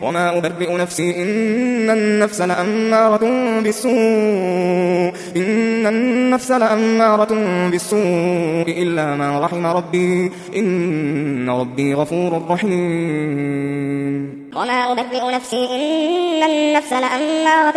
وما أبرئ نفسي إن النفس لأمارة بالسوء إلا ما رحم ربي إن ربي غفور رحيم وما أبرئ نفسي إن النفس لأمارة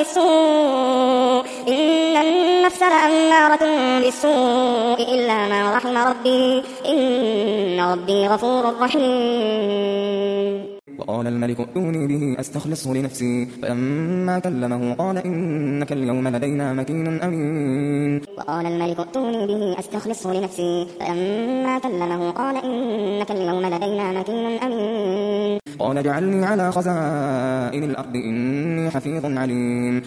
بالسوء إلا ما رحم ربي إن ربي غفور رحيم وقال الملك ائتوني به أستخلصه لنفسي فلما كلمه قال إنك اليوم لدينا مكين أمين. وقال الملك ائتوني به أستخلصه لنفسي فلما كلمه قال إنك اليوم لدينا مكين أمين. قال اجعلني على خزائن الأرض إني حفيظ عليم.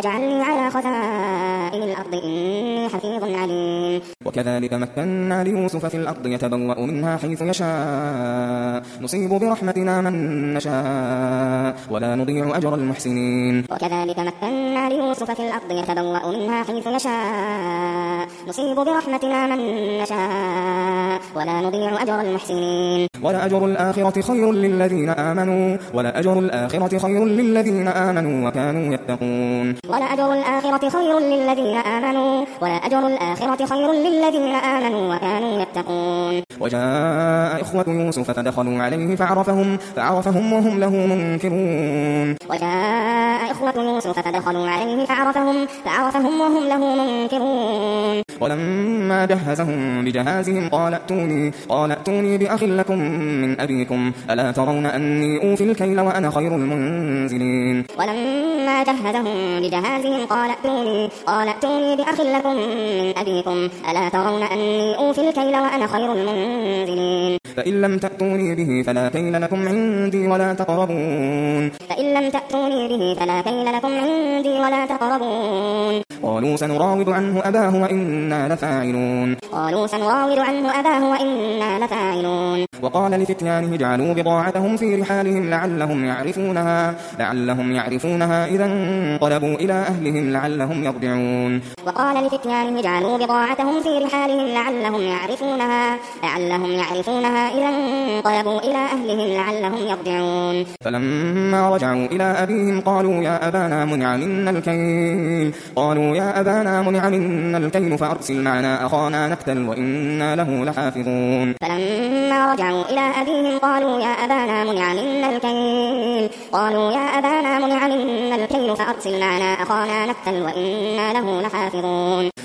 وكذلك مكنا ليوسف في الأرض يتبوأ منها حيث يشاء نصيب برحمتنا من نشاء ولا نضيع أجر المحسنين. وكذلك مكنا ليوسف في الأرض يتبوأ منها حيث يشاء نصيب برحمتنا من نشاء ولا نضيع أجر المحسنين. ولأجر الآخرة خير للذين آمنوا وكانوا يتقون. ولأجر الآخرة خير للذين آمنوا وكانوا يتقون. وجاء إخوة يوسف فدخلوا عليه فعرفهم وهم له منكرون. ولما جهزهم بجهازهم قال ائتوني بأخ لكم من أبيكم ألا ترون أني أوفي الكيل وأنا خير المنزلين. ولما جهزهم بجهازهم قال ائتوني بأخ لكم من أبيكم ألا ترون أني أوفي الكيل وأنا خير المنزلين. فإن لم تأتوني به فلا كيل لكم عندي ولا تقربون. قالوا سنراود عنه أباه وإنا لفاعلون. وقال لفتيانه اجعلوا بضاعتهم في رحالهم لعلهم يعرفونها إذا انقلبوا إلى أهلهم لعلهم يرجعون. فلما رجعوا إلى أبيهم قالوا يا أبانا منع منا الكيل فأرسل معنا أخانا نكتل وإنا له لحافظون. فلما رجعوا إلى أبيهم قالوا يا أبانا منع منا الكيل فأرسل معنا أخانا نكتل وإنا له لحافظون.